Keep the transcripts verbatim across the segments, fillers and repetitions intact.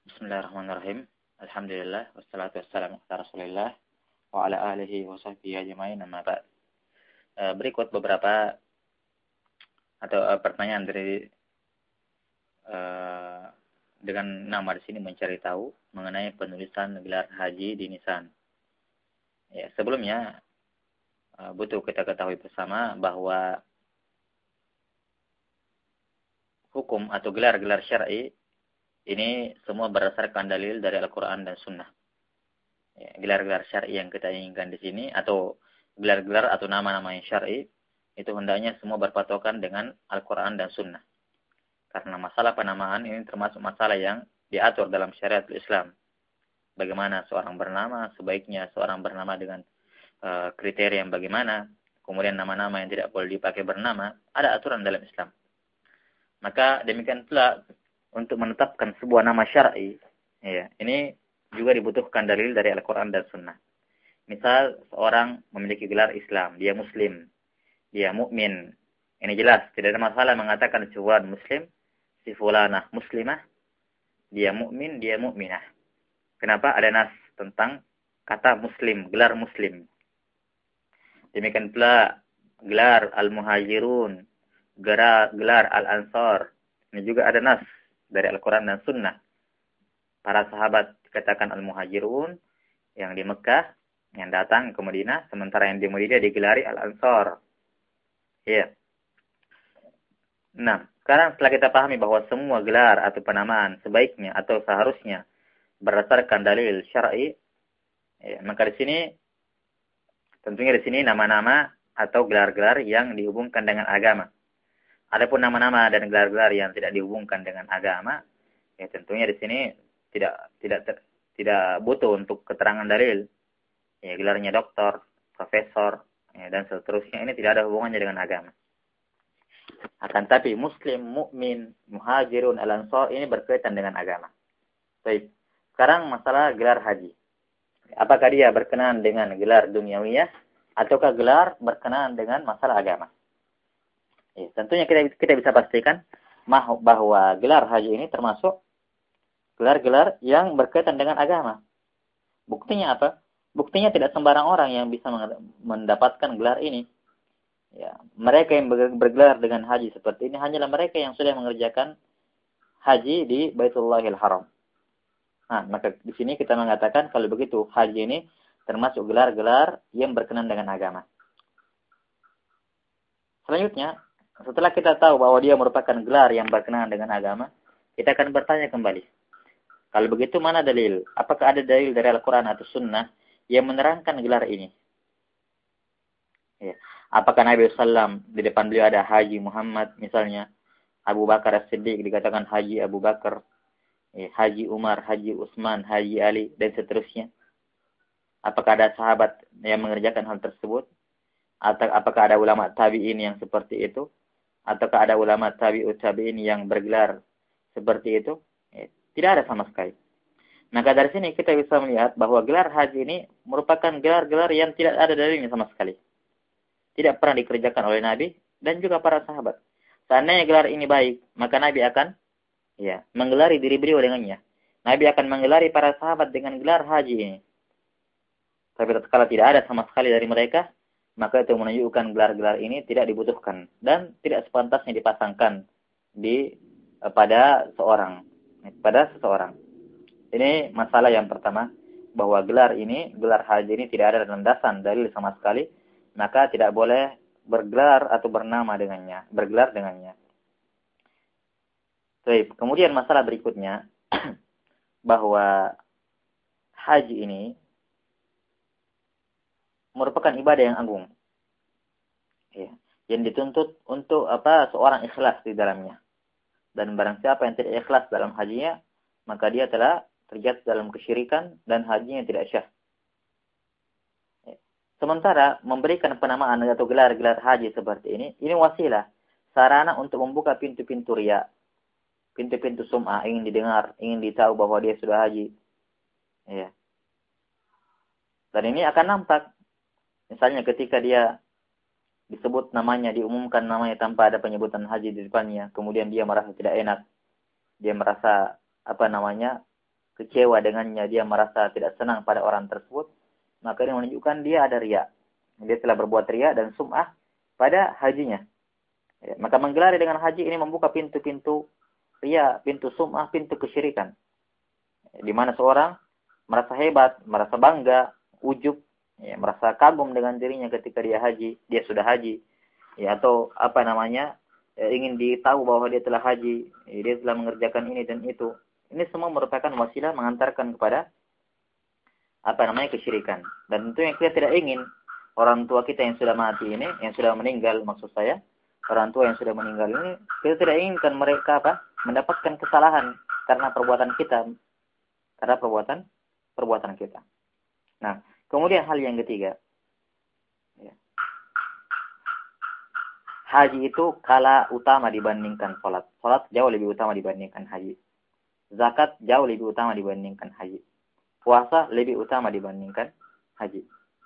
Bismillahirrahmanirrahim. Alhamdulillah wassalatu wassalamu ala Rasulillah wa ala alihi wa sahbihi ajmain amma ba'd. E, berikut beberapa atau e, pertanyaan dari e, dengan nama di sini mencari tahu mengenai penulisan gelar haji di nisan. Ya, sebelumnya e, butuh kita ketahui bersama bahwa hukum atau gelar-gelar syar'i ini semua berdasarkan dalil dari Al-Quran dan Sunnah. Ya, gelar-gelar syar'i yang kita inginkan di sini atau gelar-gelar atau nama-nama yang syar'i itu hendaknya semua berpatokan dengan Al-Quran dan Sunnah. Karena masalah penamaan ini termasuk masalah yang diatur dalam syariat Islam. Bagaimana seorang bernama, sebaiknya seorang bernama dengan uh, kriteria yang bagaimana, kemudian nama-nama yang tidak boleh dipakai bernama, ada aturan dalam Islam. Maka demikian pula untuk menetapkan sebuah nama syar'i, ya, ini juga dibutuhkan dalil dari Al-Quran dan Sunnah. Misal, seorang memiliki gelar Islam, dia Muslim, dia mukmin. Ini jelas, tidak ada masalah mengatakan seorang Muslim, si fulanah Muslimah, dia mukmin, dia mukminah. Kenapa? Ada nas tentang kata Muslim, gelar Muslim. Demikian pula gelar Al-Muhajirun, gelar Al-Ansar. Ini juga ada nas dari Al-Quran dan Sunnah. Para sahabat dikatakan Al-Muhajirun yang di Mekah, yang datang ke Madinah, sementara yang di Madinah digelari Al-Ansar. Ya. Nah, sekarang setelah kita pahami bahwa semua gelar atau penamaan sebaiknya atau seharusnya berdasarkan dalil syar'i, ya, maka di sini tentunya di sini nama-nama atau gelar-gelar yang dihubungkan dengan agama. Adapun nama-nama dan gelar-gelar yang tidak dihubungkan dengan agama, ya tentunya di sini tidak tidak ter, tidak butuh untuk keterangan dalil. Ya, gelarnya doktor, profesor, ya, dan seterusnya ini tidak ada hubungannya dengan agama. Akan tapi Muslim, mukmin, muhajirun, al-ansar ini berkaitan dengan agama. Baik. Sekarang masalah gelar haji. Apakah dia berkenaan dengan gelar duniawiyah ataukah gelar berkenaan dengan masalah agama? Ya, tentunya kita kita bisa pastikan bahwa gelar haji ini termasuk gelar-gelar yang berkaitan dengan agama. Buktinya apa? Buktinya tidak sembarang orang yang bisa mendapatkan gelar ini. Ya, mereka yang bergelar dengan haji seperti ini hanyalah mereka yang sudah mengerjakan haji di Baitullahil Haram. Nah, maka di sini kita mengatakan kalau begitu haji ini termasuk gelar-gelar yang berkenaan dengan agama. Selanjutnya, setelah kita tahu bahwa dia merupakan gelar yang berkenaan dengan agama, kita akan bertanya kembali. Kalau begitu, mana dalil? Apakah ada dalil dari Al-Quran atau Sunnah yang menerangkan gelar ini? Ya. Apakah Nabi shallallahu alaihi wasallam di depan beliau ada Haji Muhammad misalnya? Abu Bakar As-Siddiq dikatakan Haji Abu Bakar. Ya. Haji Umar, Haji Utsman, Haji Ali, dan seterusnya. Apakah ada sahabat yang mengerjakan hal tersebut? Atau apakah ada ulama tabi'in yang seperti itu? Ataukah ada ulama tabi'ut tabi'in yang bergelar seperti itu? Ya, tidak ada sama sekali. Maka dari sini kita bisa melihat bahwa gelar haji ini merupakan gelar-gelar yang tidak ada dalilnya sama sekali. Tidak pernah dikerjakan oleh Nabi dan juga para sahabat. Seandainya gelar ini baik, maka Nabi akan ya, menggelari diri beliau dengannya. Nabi akan menggelari para sahabat dengan gelar haji ini. Tapi kalau tidak ada sama sekali dari mereka, maka itu menunjukkan gelar-gelar ini tidak dibutuhkan dan tidak sepantasnya dipasangkan di pada seorang, pada seseorang. Ini masalah yang pertama, bahwa gelar ini, gelar haji ini tidak ada landasan dalil sama sekali, maka tidak boleh bergelar atau bernama dengannya, bergelar dengannya. Baik, kemudian masalah berikutnya bahwa haji ini merupakan ibadah yang agung. Ya, yang dituntut untuk apa? Seorang ikhlas di dalamnya. Dan barang siapa yang tidak ikhlas dalam hajinya, maka dia telah terjatuh dalam kesyirikan dan hajinya tidak syah. Ya. Sementara memberikan penamaan atau gelar-gelar haji seperti ini, ini wasilah, sarana untuk membuka pintu-pintu riya, pintu-pintu sum'ah, ingin didengar, ingin ditahu bahwa dia sudah haji. Ya. Dan ini akan nampak. Misalnya ketika dia disebut namanya, diumumkan namanya tanpa ada penyebutan haji di depannya, kemudian dia merasa tidak enak, dia merasa apa namanya kecewa dengannya, dia merasa tidak senang pada orang tersebut, maka ini menunjukkan dia ada riya. Dia telah berbuat riya dan sum'ah pada hajinya. Ya, maka menggelari dengan haji ini membuka pintu-pintu riya, pintu sum'ah, pintu kesyirikan. Di mana seorang merasa hebat, merasa bangga, ujub, ya, merasa kagum dengan dirinya ketika dia haji, dia sudah haji, ya, atau apa namanya, ya, ingin ditahu bahwa dia telah haji, ya, dia telah mengerjakan ini dan itu. Ini semua merupakan wasilah mengantarkan kepada apa namanya kesyirikan. Dan tentu yang kita tidak ingin orang tua kita yang sudah mati ini, yang sudah meninggal maksud saya, orang tua yang sudah meninggal ini, kita tidak inginkan mereka apa mendapatkan kesalahan karena perbuatan kita, karena perbuatan perbuatan kita. Nah, kemudian hal yang ketiga, ya. Haji itu kala utama dibandingkan sholat. Sholat jauh lebih utama dibandingkan haji. Zakat jauh lebih utama dibandingkan haji. Puasa lebih utama dibandingkan haji.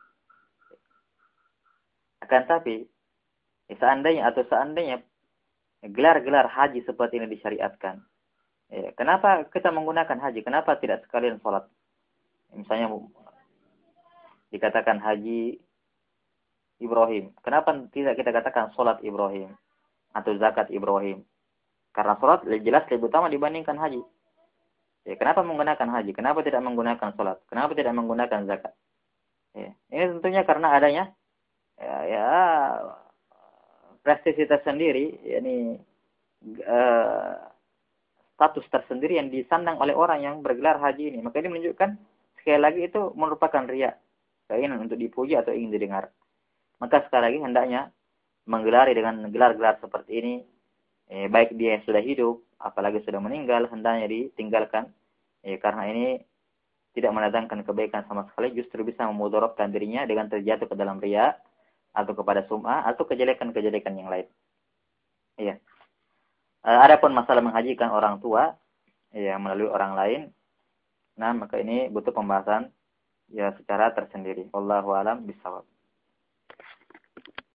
Akan tapi, seandainya atau seandainya gelar-gelar haji seperti ini disyariatkan, ya, kenapa kita menggunakan haji? Kenapa tidak sekalian sholat? Misalnya dikatakan haji Ibrahim. Kenapa tidak kita katakan sholat Ibrahim atau zakat Ibrahim? Karena sholat jelas lebih utama dibandingkan haji. Ya, kenapa menggunakan haji? Kenapa tidak menggunakan sholat? Kenapa tidak menggunakan zakat? Ya, ini tentunya karena adanya ya, ya prestasi tersendiri, yakni uh, status tersendiri yang disandang oleh orang yang bergelar haji ini. Maka ini menunjukkan sekali lagi itu merupakan riya, keinginan untuk dipuji atau ingin didengar. Maka sekali lagi hendaknya menggelari dengan gelar-gelar seperti ini, eh, baik dia yang sudah hidup, apalagi sudah meninggal, hendaknya ditinggalkan, eh, karena ini tidak mendatangkan kebaikan sama sekali, justru bisa memudaratkan dirinya dengan terjatuh ke dalam riya atau kepada sum'ah atau kejelekan-kejelekan yang lain. Iya. Eh, adapun masalah menghajikan orang tua, ya melalui orang lain, nah maka ini butuh pembahasan ya secara tersendiri. Wallahu a'lam bishawab.